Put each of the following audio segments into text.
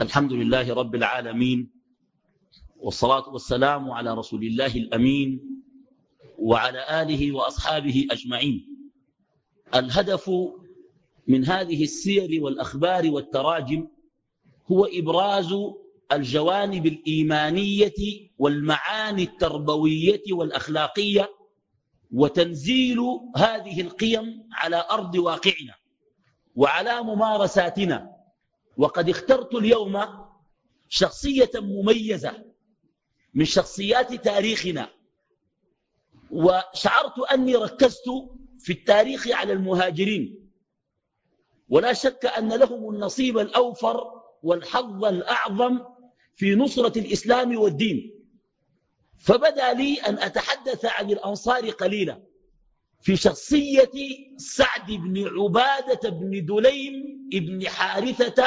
الحمد لله رب العالمين، والصلاة والسلام على رسول الله الأمين وعلى آله وأصحابه أجمعين. الهدف من هذه السير والأخبار والتراجم هو إبراز الجوانب الإيمانية والمعاني التربوية والأخلاقية، وتنزيل هذه القيم على أرض واقعنا وعلى ممارساتنا. وقد اخترت اليوم شخصية مميزة من شخصيات تاريخنا، وشعرت أني ركزت في التاريخ على المهاجرين، ولا شك أن لهم النصيب الأوفر والحظ الأعظم في نصرة الإسلام والدين. فبدا لي أن أتحدث عن الأنصار قليلا في شخصية سعد بن عبادة بن دليم بن حارثة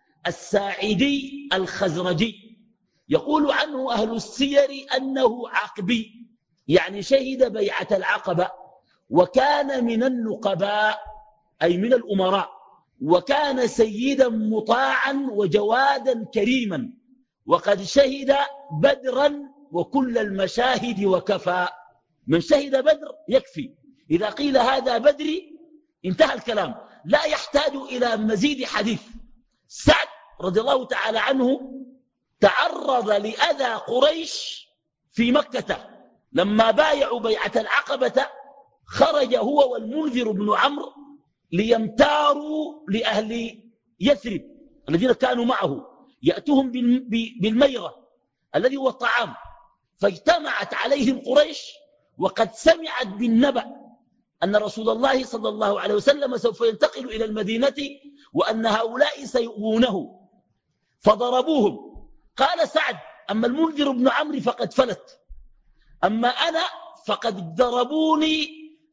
الساعدي الخزرجي. يقول عنه أهل السير أنه عقبي، يعني شهد بيعة العقبة، وكان من النقباء أي من الأمراء، وكان سيدا مطاعا وجوادا كريما، وقد شهد بدرا وكل المشاهد وكفى. من شهد بدر يكفي، إذا قيل هذا بدري انتهى الكلام، لا يحتاج إلى مزيد حديث. سعد رضي الله تعالى عنه تعرض لأذى قريش في مكة لما بايعوا بيعة العقبة. خرج هو والمنذر بن عمرو ليمتاروا لأهل يثرب الذين كانوا معه، يأتوهم بالميرة الذي هو الطعام، فاجتمعت عليهم قريش وقد سمعت بالنبأ أن رسول الله صلى الله عليه وسلم سوف ينتقل إلى المدينة وأن هؤلاء سيؤذونه، فضربوهم. قال سعد: أما المنذر بن عمرو فقد فلت، أما أنا فقد ضربوني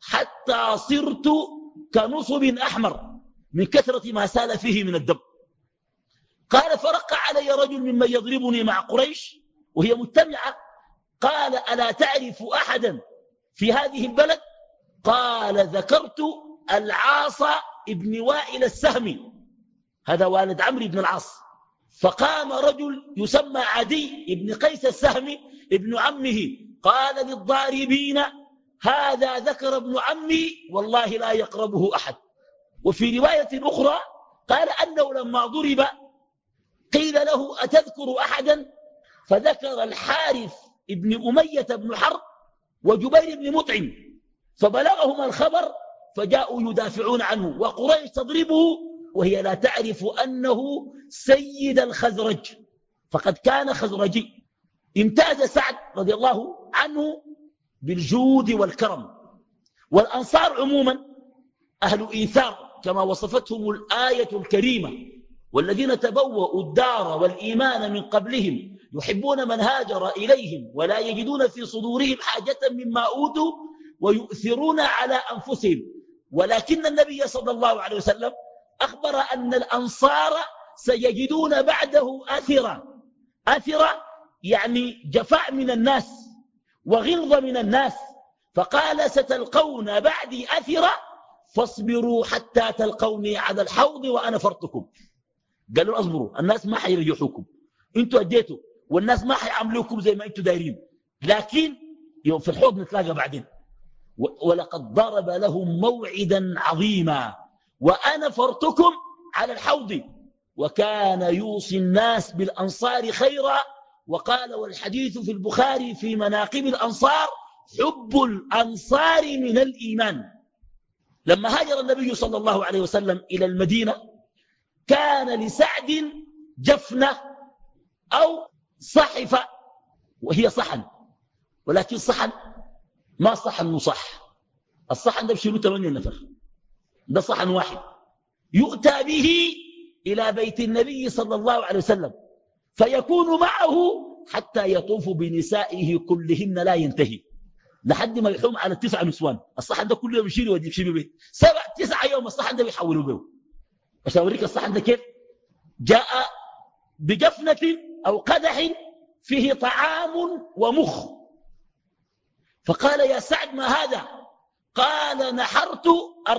حتى صرت كنصب أحمر من كثرة ما سال فيه من الدم. قال: فرق علي رجل ممن يضربني مع قريش وهي مجتمعة، قال: ألا تعرف أحدا في هذه البلد؟ قال: ذكرت العاص ابن وائل السهمي، هذا والد عمرو بن العاص. فقام رجل يسمى عدي ابن قيس السهمي ابن عمه، قال للضاربين: هذا ذكر ابن عمي والله لا يقربه أحد. وفي رواية أخرى قال أنه لما ضرب قيل له: أتذكر أحدا؟ فذكر الحارث ابن أمية بن حرب وجبير بن مطعم، فبلغهم الخبر فجاءوا يدافعون عنه، وقريش تضربه وهي لا تعرف أنه سيد الخزرج، فقد كان خزرجي. امتاز سعد رضي الله عنه بالجود والكرم. والأنصار عموما أهل إيثار كما وصفتهم الآية الكريمة: والذين تبوأوا الدار والإيمان من قبلهم يحبون من هاجر إليهم ولا يجدون في صدورهم حاجة مما أوتوا ويؤثرون على أنفسهم. ولكن النبي صلى الله عليه وسلم أخبر أن الأنصار سيجدون بعده أثرة يعني جفاء من الناس وغلظ من الناس، فقال: ستلقون بعدي أثرة فاصبروا حتى تلقوني على الحوض وأنا فرطكم. قالوا: اصبروا، الناس ما حيرجحوكم، انتوا أديتوا والناس ما حيعملوكم زي ما انتوا دايرين، لكن يوم في الحوض نتلاقى بعدين. ولقد ضرب لهم موعدا عظيما: وأنا فرطكم على الحوض. وكان يوصي الناس بالأنصار خيرا، وقال: والحديث في البخاري في مناقب الأنصار: حب الأنصار من الإيمان. لما هاجر النبي صلى الله عليه وسلم إلى المدينة كان لسعد جفنة أو صحفة، وهي صحن، ولكن صحن ما صحن مصح. الصحن ده بشيله 8 نفر، ده صحن واحد يؤتى به إلى بيت النبي صلى الله عليه وسلم فيكون معه حتى يطوف بنسائه كلهن لا ينتهي، لحد ما يحوم على 9 نسوان. الصحن ده كل يوم يشيله ويجيب شيء به 9 يوم الصحن ده بيحولوا به. عشان أوريك الصحن ده كيف جاء بجفنة أو قدح فيه طعام ومخ. فقال: يا سعد ما هذا؟ قال: نحرت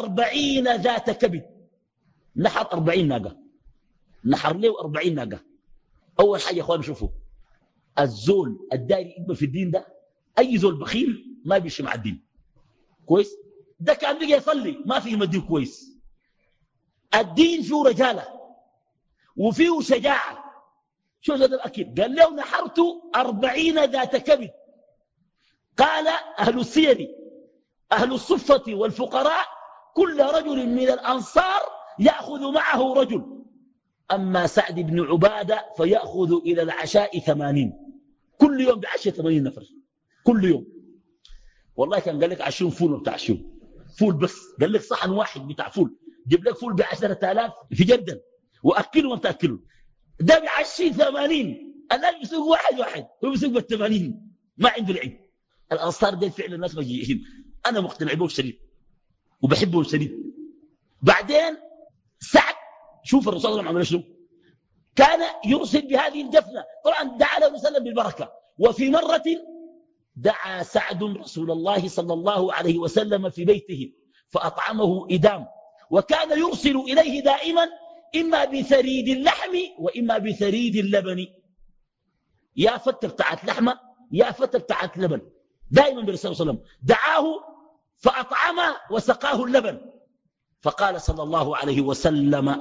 40 ذات كبد. نحر 40 ناقة، نحر له 40 ناقة أول حاجة يا أخوان شوفوا، الزول الداري يقبل في الدين ده، أي زول بخيل ما بيمشي مع الدين كويس. ده كان بيجي يصلي ما فيه مدين كويس. الدين فيه رجالة وفيه شجاعة. شو هذا الأكيد؟ قال له نحرت 40 ذات كبد. قال أهل السير أهل الصفة والفقراء كل رجل من الأنصار يأخذ معه رجل، أما سعد بن عبادة فيأخذ إلى العشاء 80. كل يوم بعشاء 80 نفر كل يوم. والله كان قال لك 20 فول بتاع شو فول بس، قال لك صحن واحد بتاع فول جيب لك فول ب10,000 في جدا وأكله وما تأكله. ده بعشي 80. الآن بيسوق واحد هو بيسوق بال80 ما عنده العيب. الأنصار دي فعلا الناس مجيئين، أنا مقتنع بهم شديد وبحبهم شديد. بعدين سعد شوف الرسول صلى الله عليه وسلم عمل شنو، كان يرسل بهذه الجفنة. طبعا دعا له وسلم بالبركة. وفي مرة دعا سعد رسول الله صلى الله عليه وسلم في بيته فأطعمه إدام، وكان يرسل إليه دائما إما بثريد اللحم وإما بثريد اللبن. يا فتة بتاعت لحمة يا فتة بتاعت لبن، دائما بالرسول صلى الله عليه وسلم. دعاه فأطعمه وسقاه اللبن. فقال صلى الله عليه وسلم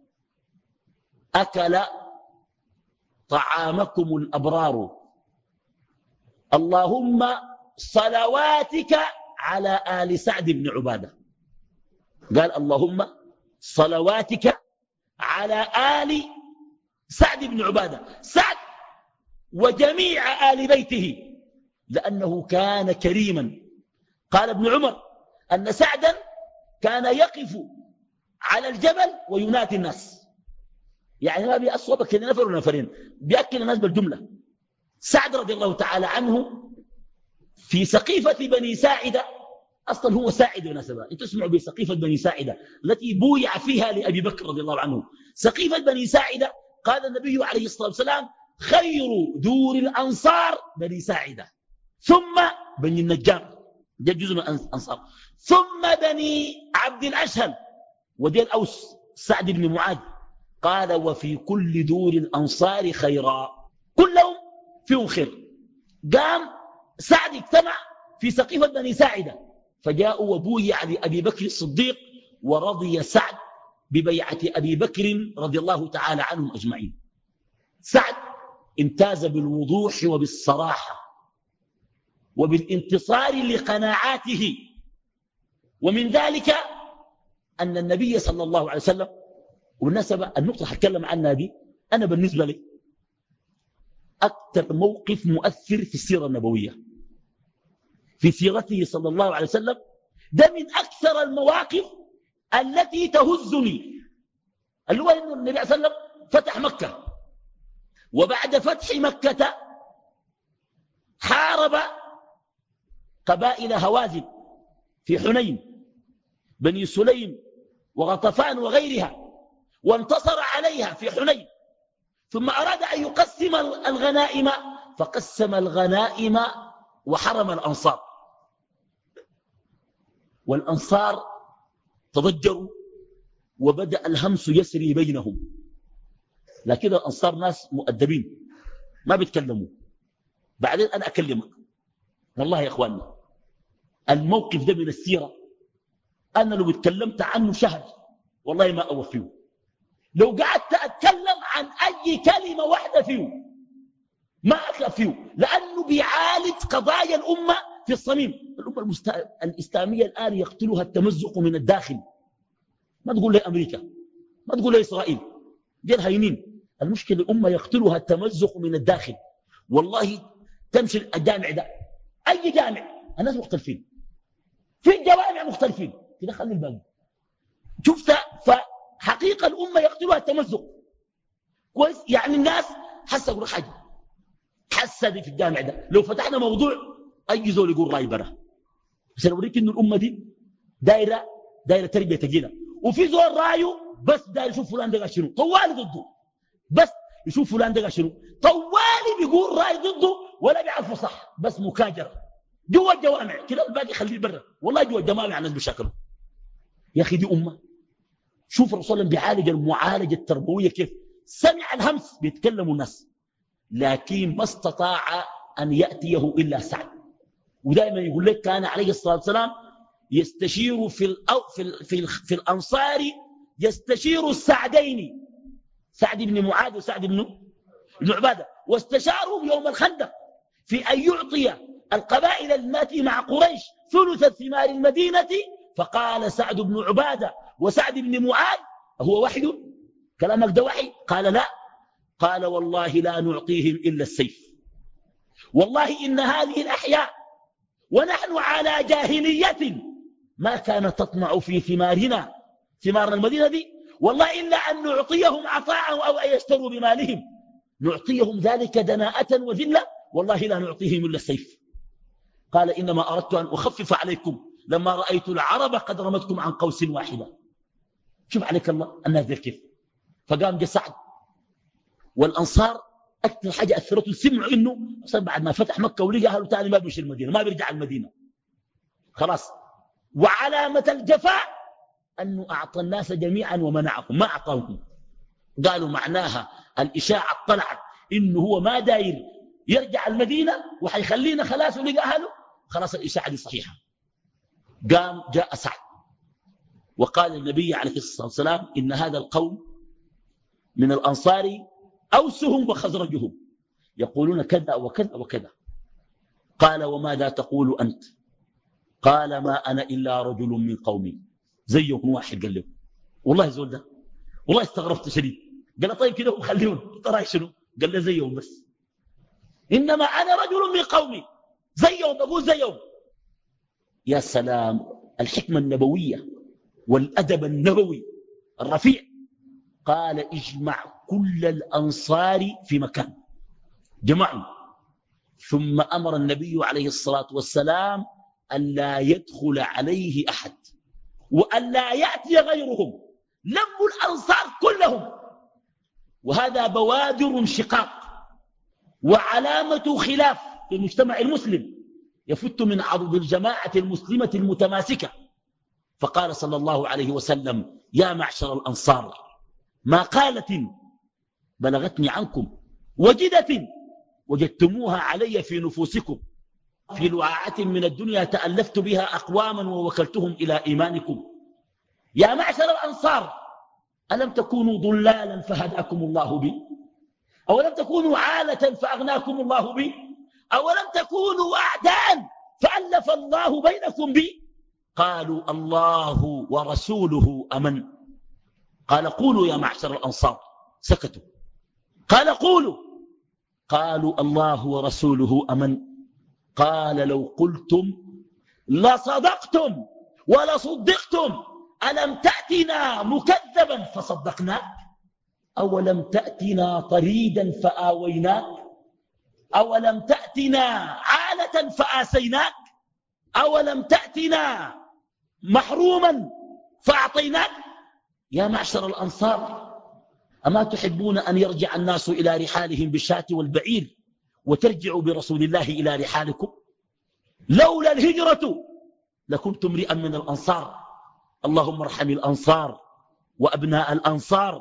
أكل طعامكم الأبرار، اللهم صلواتك على آل سعد بن عبادة. قال اللهم صلواتك على آل سعد بن عبادة، سعد وجميع آل بيته، لأنه كان كريما. قال ابن عمر أن سعدا كان يقف على الجبل وينادي الناس، يعني ما بيأصوبك كده نفر ونفرين، بيأكل الناس بالجملة. سعد رضي الله تعالى عنه في سقيفة بني ساعدة، أصلا هو ساعد بالمناسبة، أنتم تسمعوا بسقيفة بني ساعدة التي بويع فيها لأبي بكر رضي الله عنه. سقيفة بني ساعدة قال النبي عليه الصلاة والسلام خير دور الأنصار بني ساعدة، ثم بني النجار ده جزء من الأنصار، ثم بني عبد الأشهل ودي الأوس سعد بن معاذ. قال وفي كل دور الأنصار خيرا، كلهم فيهم خير. قام سعد اجتمع في سقيفة بني ساعدة فجاءوا وبويع لأبي بكر الصديق، ورضي سعد ببيعة أبي بكر رضي الله تعالى عنهم أجمعين. سعد امتاز بالوضوح وبالصراحة وبالانتصار لقناعاته. ومن ذلك أن النبي صلى الله عليه وسلم، والنسبة النقطة هتكلم عنها دي، أنا بالنسبة لي أكثر موقف مؤثر في السيرة النبوية في سيرته صلى الله عليه وسلم، ده من أكثر المواقف التي تهزني، اللي هو أن النبي صلى الله عليه وسلم فتح مكة، وبعد فتح مكة حارب قبائل هوازن في حنين، بني سليم وغطفان وغيرها، وانتصر عليها في حنين. ثم أراد أن يقسم الغنائم فقسم الغنائم وحرم الأنصار، والأنصار تضجروا وبدأ الهمس يسري بينهم. لكن الأنصار ناس مؤدبين ما بيتكلموا. بعدين أنا أكلمك والله يا أخواننا، الموقف ده من السيرة أنا لو اتكلمت عنه شهر والله ما أوفيه. لو قعدت أتكلم عن أي كلمة واحدة فيه ما أكلم فيه، لأنه بيعالج قضايا الأمة في الصميم. الأمة الإسلامية الآن يقتلها التمزق من الداخل. ما تقول لي أمريكا، ما تقول لي إسرائيل، دي الهينين. المشكلة الأمة يقتلها التمزق من الداخل. والله تمشي الجامع ده، أي جامع الناس مختلفين، في الجوامع مختلفين، كده خلي الباقي شفت. فحقيقة الأمة يقتلها التمزق كويس. يعني الناس حاسة أقول حاجة، حاسة دي في الجامع ده لو فتحنا موضوع أي زول يقول رأي برا، عشان أوريك إنه الأمة دي دايرة تربية تقيلة. وفي زول رايه بس داير يشوف فلان ده شنو طوالي ضده، بس يشوف فلان ده شنو طوالي بيقول رأي ضده ولا بيعرفه صح، بس مكاجرة جوا الجوامع كده، الباقي خليه برا. والله جوا الجوامع الناس بيشاكلوا. يا أخي دي أمة. شوف الرسول صلى الله عليه وسلم بيعالج المعالجة التربوية كيف. سمع الهمس بيتكلموا الناس، لكن ما استطاع أن يأتيه إلا سعد. ودائما يقول لك كان عليه الصلاة والسلام يستشير في الأنصار، يستشير السعدين، سعد بن معاذ وسعد بن عبادة، واستشارهم يوم الخندق في أن يعطي القبائل التي مع قريش ثلث ثمار المدينة. فقال سعد بن عبادة وسعد بن معاذ: هو وحي؟ كلامك ده وحي؟ قال: لا. قال: والله لا نعطيهم إلا السيف، والله إن هذه الأحياء ونحن على جاهلية ما كانت تطمع في ثمارنا، ثمار المدينة دي، والله إلا أن نعطيهم عطاء أو أن يشتروا بمالهم، نعطيهم ذلك دناءة وذلة، والله لا نعطيهم إلا السيف. قال: إنما أردت أن أخفف عليكم لما رأيت العرب قد رمتكم عن قوس واحدة. شوف عليك الله الناس ذي كيف. فقام جاء سعد والأنصار أكثر حاجة أثرته، سمعوا إنه بعد ما فتح مكة ولقى أهله تاني ما بيمشي المدينة، ما بيرجع المدينة خلاص. وعلامة الجفاء أنه أعطى الناس جميعا ومنعهم، ما أعطاهم. قالوا معناها الإشاعة طلعت إنه هو ما داير يرجع المدينة وحيخلينا خلاص ولقى أهله، خلاص الإشاعة دي صحيحة. قام جاء سعد وقال النبي عليه الصلاة والسلام: إن هذا القوم من الأنصار أوسهم وخزرجهم يقولون كذا وكذا وكذا. قال: وماذا تقول أنت؟ قال: ما أنا إلا رجل من قومي زيكم. واحد قال له: والله زول ده والله استغربت شديد. قال: طيب كده خليهم، ترى شنو؟ قال له: زيهم بس، إنما أنا رجل من قومي زيهم، أقول زيهم. يا سلام، الحكمة النبوية والأدب النبوي الرفيع. قال: اجمع كل الأنصار في مكان، جمعوا. ثم أمر النبي عليه الصلاة والسلام أن لا يدخل عليه أحد وأن لا يأتي غيرهم، لموا الأنصار كلهم. وهذا بوادر انشقاق وعلامة خلاف في المجتمع المسلم يفت من عرض الجماعة المسلمة المتماسكة. فقال صلى الله عليه وسلم: يا معشر الأنصار، ما قالة بلغتني عنكم وجدة وجدتموها علي في نفوسكم، في لعاعة من الدنيا تألفت بها أقواما ووكلتهم إلى إيمانكم. يا معشر الأنصار، ألم تكونوا ضلالا فهداكم الله بي؟ أولم تكونوا عالة فأغناكم الله بي؟ أولم تكونوا أعداء فألف الله بينكم بي؟ قالوا: الله ورسوله أمن. قال: قولوا يا معشر الأنصار. سكتوا. قال: قولوا. قالوا: الله ورسوله أمن. قال: لو قلتم لصدقتم ولصدقتم، ألم تأتنا مكذبا فصدقناك؟ أولم تأتنا طريدا فآويناك؟ أولم تأتنا عالة فآسيناك؟ أولم تأتنا محروما فأعطيناك؟ يا معشر الأنصار، أما تحبون أن يرجع الناس إلى رحالهم بالشاة والبعير وترجعوا برسول الله إلى رحالكم؟ لولا الهجرة لكنت امرئا من الأنصار. اللهم ارحم الأنصار وأبناء الأنصار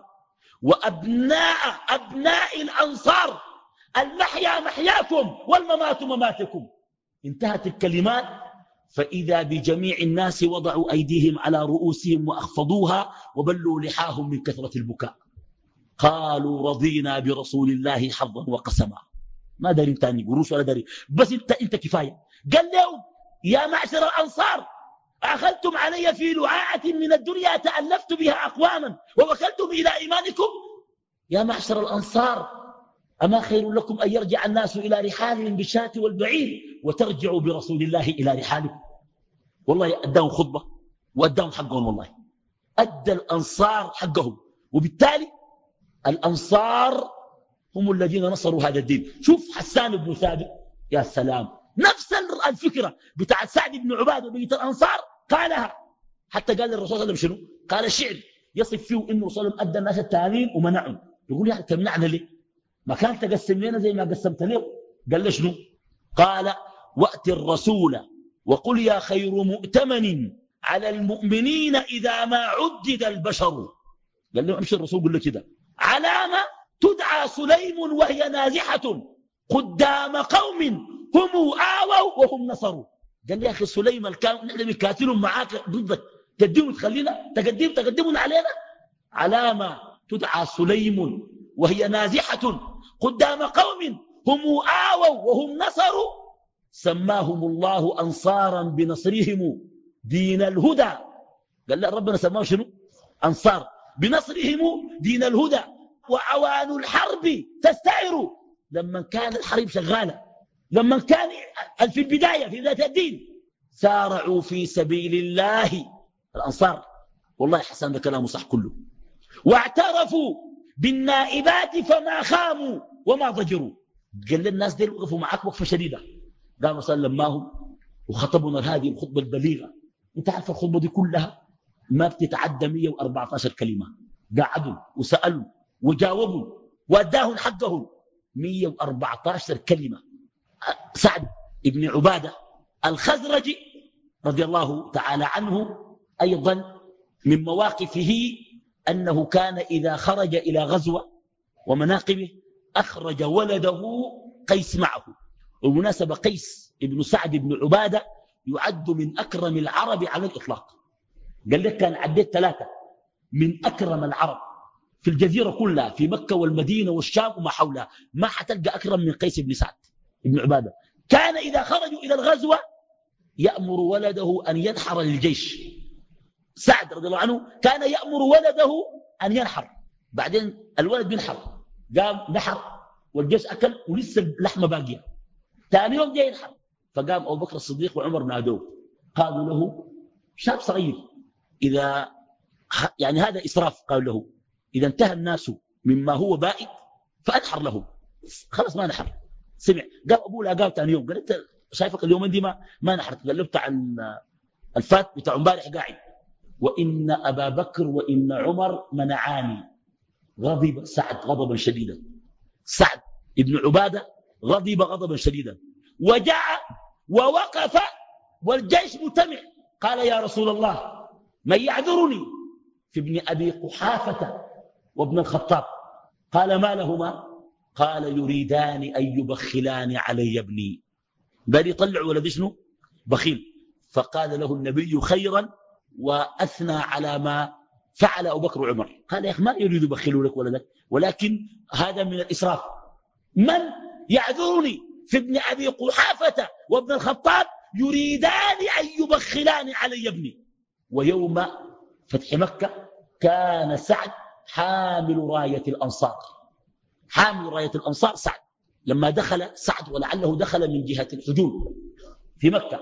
وأبناء الأنصار. المحيا محياكم والممات مماتكم. انتهت الكلمات، فإذا بجميع الناس وضعوا أيديهم على رؤوسهم وأخفضوها وبلوا لحاهم من كثرة البكاء. قالوا: رضينا برسول الله حظا وقسما. ما داري تاني قروش ولا داري، بس انت كفاية. قال له: يا معشر الأنصار، أخذتم علي في لعاعة من الدنيا تألفت بها أقواما ووكلتم إلى إيمانكم. يا معشر الأنصار، أما خير لكم أن يرجع الناس إلى رحالهم بالشاة والبعير وترجعوا برسول الله إلى رحالكم؟ والله أداهم خطبة وأداهم حقهم، والله أدى الأنصار حقهم. وبالتالي الأنصار هم الذين نصروا هذا الدين. شوف حسان بن ثابت، يا سلام، نفس الفكرة بتاعت سعد بن عبادة بيت الأنصار قالها. حتى قال للرسول صلى الله عليه وسلم شنو؟ قال الشعر يصف فيه إنه صلى الله عليه وسلم أدى الناس التانين ومنعهم. يقول: يعني تمنعنا ليه؟ ما كان تقسم لنا زي ما قسمت له. قال له شنو؟ قال: وأت الرسول وقل يا خير مؤتمن على المؤمنين إذا ما عدد البشر. قال له: امشي الرسول قل له كده، علامة تدعى سليم وهي نازحة قدام قوم هم آووا وهم نصروا. قال لي يا أخي سليم نحن بنكاتلهم معاك ضدك تقدموا تخلينا تقدمون علينا. علامة تدعى سليم وهي نازحة قدام قوم هم آووا وهم نصروا سماهم الله أنصارا بنصرهم دين الهدى. قال لا ربنا سماه شنو؟ أنصار بنصرهم دين الهدى وعوان الحرب تستعر. لما كان الحرب شغالة، لما كان في البداية في ذات الدين سارعوا في سبيل الله الأنصار. والله حسن ده كلامه صح كله. واعترفوا بالنائبات فما خاموا وما ضجروا. قال للناس دي وقفوا معك وقفة شديدة، قاموا سلماهم وخطبنا هذه الخطبة البليغة. انت عارف الخطبة دي كلها ما بتتعدى 114 كلمة. قعدوا وسألوا وجاوبوا واداهم حقهم 114 كلمة. سعد بن عبادة الخزرجي رضي الله تعالى عنه أيضا من مواقفه أنه كان إذا خرج إلى غزوة ومناقبه أخرج ولده قيس معه. وبمناسبة قيس ابن سعد بن عبادة يعد من أكرم العرب على الإطلاق. قال لك كان عديت 3 من أكرم العرب في الجزيرة كلها، في مكة والمدينة والشام وما حولها، ما حتلقى أكرم من قيس بن سعد بن عبادة. كان إذا خرجوا إلى الغزوة يأمر ولده أن ينحر للجيش. سعد رضي الله عنه كان يأمر ولده أن ينحر، بعدين الولد بينحر، قام نحر والجيش أكل ولسه اللحمة باقية. ثاني يوم جاي ينحر، فقام أبو بكر الصديق وعمر نادوه قالوا له شاب صغير إذا يعني هذا إسراف، قالوا له إذا انتهى الناس مما هو بائد فأنحر له. خلاص ما نحر. سمع قال أبوه لا قال ثاني يوم، قال أنت شايفك اليومين دي ما نحرت. قال له بتاع الفات بتاع امبارح قاعد. وإن أبا بكر وإن عمر منعاني. غضب سعد غضبا شديدا. سعد ابن عبادة غضب غضبا شديدا وجاء ووقف والجيش مجتمع. قال يا رسول الله من يعذرني في ابن أبي قحافة وابن الخطاب؟ قال ما لهما؟ قال يريدان أن يبخلان علي ابني. بل يطلعوا ولد شنو؟ بخيل. فقال له النبي خيرا وأثنى على ما فعل أبو بكر وعمر. قال يا أخي ما يريد يبخلوا لك ولدك، ولكن هذا من الإسراف. من يعذرني في ابن أبي قحافة وابن الخطاب يريدان أن يبخلان علي ابني. ويوم فتح مكة كان سعد حامل راية الأنصار. حامل راية الأنصار سعد. لما دخل سعد ولعله دخل من جهة الحجون في مكة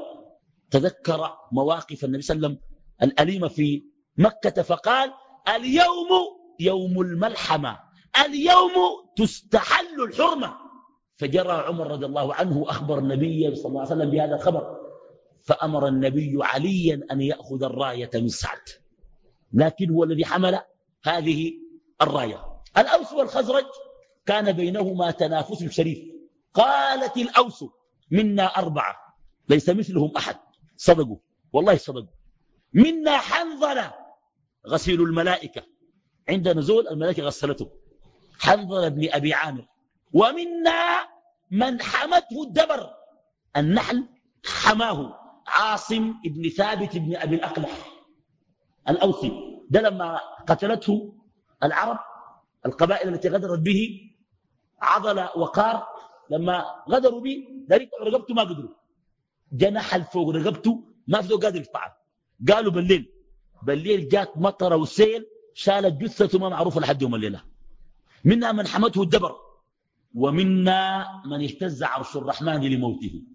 تذكر مواقف النبي صلى الله عليه وسلم الأليمة في مكة فقال اليوم يوم الملحمة، اليوم تستحل الحرمة. فجرى عمر رضي الله عنه أخبر النبي صلى الله عليه وسلم بهذا الخبر، فأمر النبي عليا أن يأخذ الراية من سعد، لكن هو الذي حمل هذه الراية. الأوس والخزرج كان بينهما تنافس شريف. قالت الأوس منا 4 ليس مثلهم أحد. صدقوا والله صدقوا. منا حنظلة غسيل الملائكة، عند نزول الملائكة غسلته، حنظلة بن أبي عامر. ومنا من حمته الدبر، النحل حماه، عاصم بن ثابت بن أبي الأقلح الأوسي. ده لما قتلته العرب القبائل التي غدرت به عضل وقار، لما غدروا به ذلك رقبته ما قدروا، جنح فوق رقبته ما في قادر يقطعها. قالوا بالليل جات مطر وسيل شالت جثته ما معروفه لحد يوم الليله. منا من حمته الدبر، ومنا من اهتز عرش الرحمن لموته.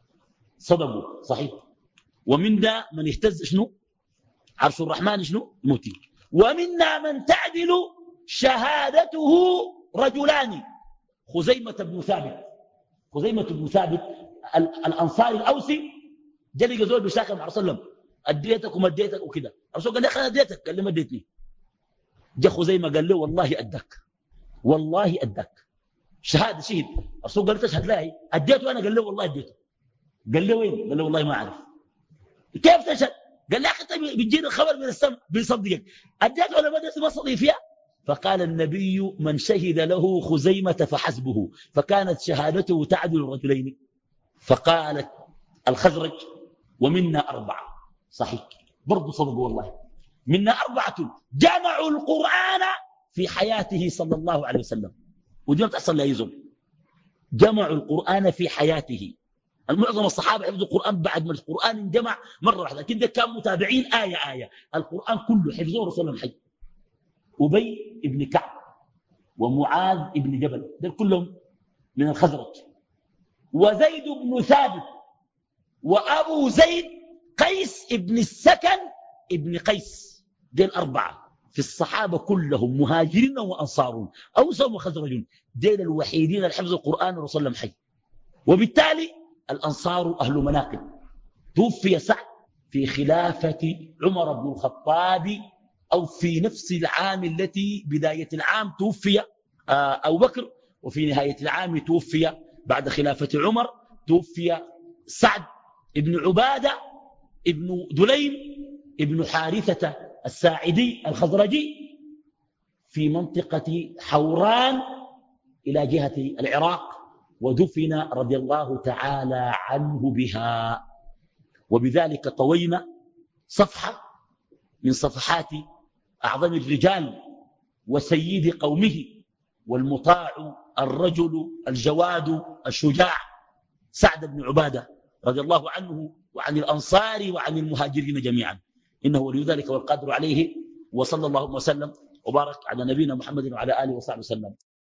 صدقوا صحيح. ومنا من اهتز شنو؟ عرش الرحمن شنو؟ موته. ومنا من تعدل شهادته رجلان، خزيمة بن ثابت الأنصاري الأوسي جلق زول بشاكل مع رسول الله أديتك وما اديتك وكذا. الرسول قال لي أنا اديتك، قال لي ما اديتني. جاء خزيمة قال له والله أدك، والله أدك شهادة شهد. الرسول قال لي تشهد لا أديته أنا؟ قال له والله أديته. قال له وين؟ قال له والله ما أعرف. كيف تشهد؟ قال لي أخي بتجيني الخبر من السماء بيصدقك. أديته ولا ما اديته؟ ما صدق فيها. فقال النبي: من شهد له خزيمة فحسبه، فكانت شهادته تعدل الرجلين. فقالت الخزرج: ومنا 4. صحيح، برضو صدق والله. منا 4 جمعوا القرآن في حياته صلى الله عليه وسلم، ودي ما تحصل لا يزول. جمعوا القرآن في حياته. المعظم الصحابة حفظوا القرآن بعد ما القرآن انجمع مرة واحدة، لكن ده كان متابعين آية. القرآن كله حفظوه رسول الله حي. أبي ابن كعب ومعاذ ابن جبل، دول كلهم من الخزرج. وزيد بن ثابت وأبو زيد قيس ابن السكن ابن قيس، دول 4 في الصحابة كلهم مهاجرين وأنصارون، أوس وخزرج، دول الوحيدين اللي حفظوا القرآن ورسول الله حي. وبالتالي الأنصار أهل مناقب. توفي سعد في خلافة عمر بن الخطاب، أو في نفس العام التي بداية العام توفي أبو بكر، وفي نهاية العام توفي بعد خلافة عمر. توفي سعد ابن عبادة ابن دليم ابن حارثة الساعدي الخزرجي في منطقة حوران إلى جهة العراق، ودفن رضي الله تعالى عنه بها. وبذلك طوينا صفحة من صفحات أعظم الرجال وسيد قومه والمطاع الرجل الجواد الشجاع سعد بن عبادة رضي الله عنه وعن الأنصار وعن المهاجرين جميعا، إنه ولي ذلك والقادر عليه. وصلى الله وسلم وبارك على نبينا محمد وعلى آله وصحبه وسلم.